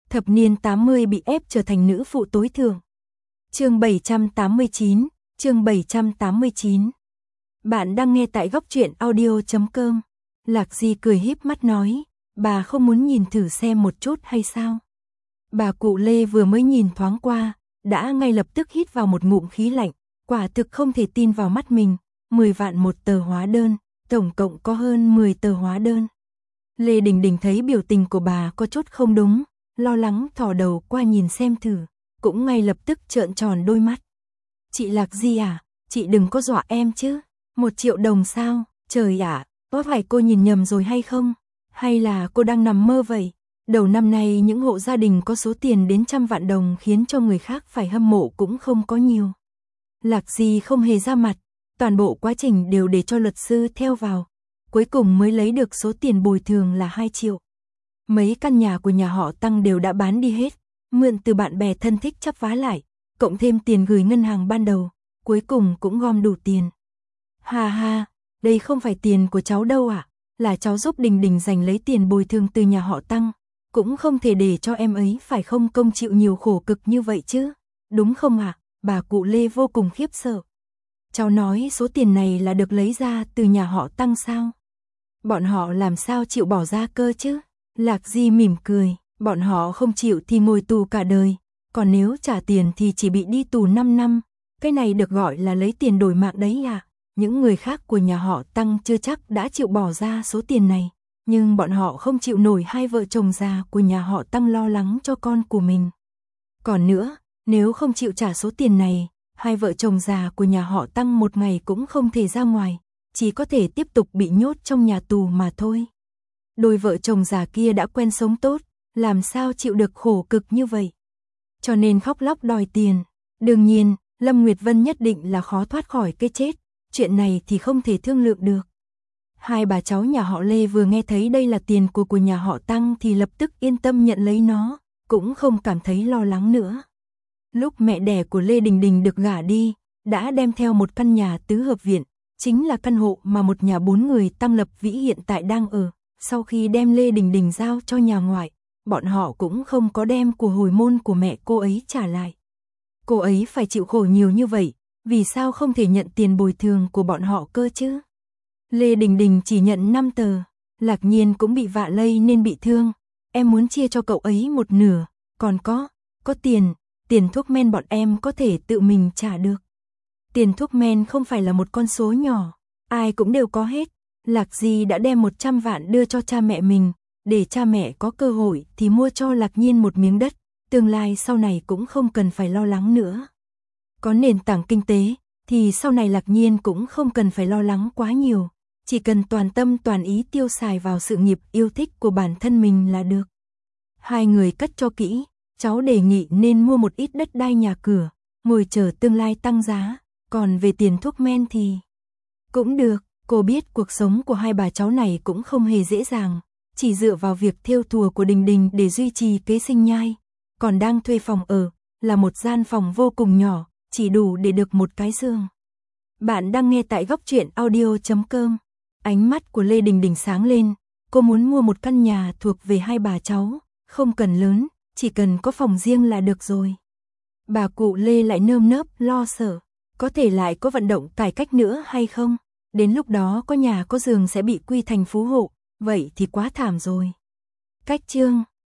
Thập niên 80 bị ép trở thành nữ phụ tối thượng. Chương 789, chương 789. Bạn đang nghe tại góc truyện audio.com. Lạc Di cười híp mắt nói, bà không muốn nhìn thử xem một chút hay sao? Bà cụ Lê vừa mới nhìn thoáng qua, đã ngay lập tức hít vào một ngụm khí lạnh, quả thực không thể tin vào mắt mình, 10 vạn một tờ hóa đơn, tổng cộng có hơn 10 tờ hóa đơn. Lê Đình Đình thấy biểu tình của bà có chút không đúng, lo lắng thò đầu qua nhìn xem thử, cũng ngay lập tức trợn tròn đôi mắt. Chị Lạc Di à, chị đừng có dọa em chứ, 1 triệu đồng sao, trời ạ, có phải cô nhìn nhầm rồi hay không? Hay là cô đang nằm mơ vậy? Đầu năm nay những hộ gia đình có số tiền đến 100 vạn đồng khiến cho người khác phải hâm mộ cũng không có nhiều. Lạc Di không hề ra mặt, toàn bộ quá trình đều để cho luật sư theo vào, cuối cùng mới lấy được số tiền bồi thường là 2 triệu. Mấy căn nhà của nhà họ Tăng đều đã bán đi hết, mượn từ bạn bè thân thích chắp vá lại, cộng thêm tiền gửi ngân hàng ban đầu, cuối cùng cũng gom đủ tiền. Ha ha, đây không phải tiền của cháu đâu ạ, là cháu giúp Đình Đình giành lấy tiền bồi thường từ nhà họ Tăng, cũng không thể để cho em ấy phải không công chịu nhiều khổ cực như vậy chứ, đúng không ạ? Bà cụ Lê vô cùng khiếp sợ. Cháu nói số tiền này là được lấy ra từ nhà họ Tăng sao? Bọn họ làm sao chịu bỏ ra cơ chứ? Lạc Di mỉm cười, bọn họ không chịu thì ngồi tù cả đời, còn nếu trả tiền thì chỉ bị đi tù 5 năm, cái này được gọi là lấy tiền đổi mạng đấy à? Những người khác của nhà họ Tăng chưa chắc đã chịu bỏ ra số tiền này, nhưng bọn họ không chịu nổi hai vợ chồng già của nhà họ Tăng lo lắng cho con của mình. Còn nữa, nếu không chịu trả số tiền này, hai vợ chồng già của nhà họ Tăng một ngày cũng không thể ra ngoài, chỉ có thể tiếp tục bị nhốt trong nhà tù mà thôi. Đôi vợ chồng già kia đã quen sống tốt, làm sao chịu được khổ cực như vậy? Cho nên khóc lóc đòi tiền. Đương nhiên, Lâm Nguyệt Vân nhất định là khó thoát khỏi cái chết, chuyện này thì không thể thương lượng được. Hai bà cháu nhà họ Lê vừa nghe thấy đây là tiền của nhà họ Tăng thì lập tức yên tâm nhận lấy nó, cũng không cảm thấy lo lắng nữa. Lúc mẹ đẻ của Lê Đình Đình được gả đi, đã đem theo một căn nhà tứ hợp viện, chính là căn hộ mà một nhà 4 người Tăng Lập Vĩ hiện tại đang ở. Sau khi đem Lê Đình Đình giao cho nhà ngoại, bọn họ cũng không có đem của hồi môn của mẹ cô ấy trả lại. Cô ấy phải chịu khổ nhiều như vậy, vì sao không thể nhận tiền bồi thường của bọn họ cơ chứ? Lê Đình Đình chỉ nhận 5 tờ, Lạc Nhiên cũng bị vạ lây nên bị thương, em muốn chia cho cậu ấy một nửa, còn có tiền thuốc men bọn em có thể tự mình trả được. Tiền thuốc men không phải là một con số nhỏ, ai cũng đều có hết. Lạc Di đã đem 100 vạn đưa cho cha mẹ mình, để cha mẹ có cơ hội thì mua cho Lạc Nhiên một miếng đất, tương lai sau này cũng không cần phải lo lắng nữa. Có nền tảng kinh tế, thì sau này Lạc Nhiên cũng không cần phải lo lắng quá nhiều, chỉ cần toàn tâm toàn ý tiêu xài vào sự nghiệp yêu thích của bản thân mình là được. Hai người cất cho kỹ, cháu đề nghị nên mua một ít đất đai nhà cửa, ngồi chờ tương lai tăng giá, còn về tiền thuốc men thì cũng được. Cô biết cuộc sống của hai bà cháu này cũng không hề dễ dàng, chỉ dựa vào việc thêu thùa của Đình Đình để duy trì kế sinh nhai, còn đang thuê phòng ở, là một gian phòng vô cùng nhỏ, chỉ đủ để được một cái giường. Bạn đang nghe tại góc truyện audio.com. Ánh mắt của Lê Đình Đình sáng lên, cô muốn mua một căn nhà thuộc về hai bà cháu, không cần lớn, chỉ cần có phòng riêng là được rồi. Bà cụ Lê lại nơm nớp lo sợ, có thể lại có vận động cải cách nữa hay không? Đến lúc đó có nhà có giường sẽ bị quy thành phú hộ, vậy thì quá thảm rồi. Cách chương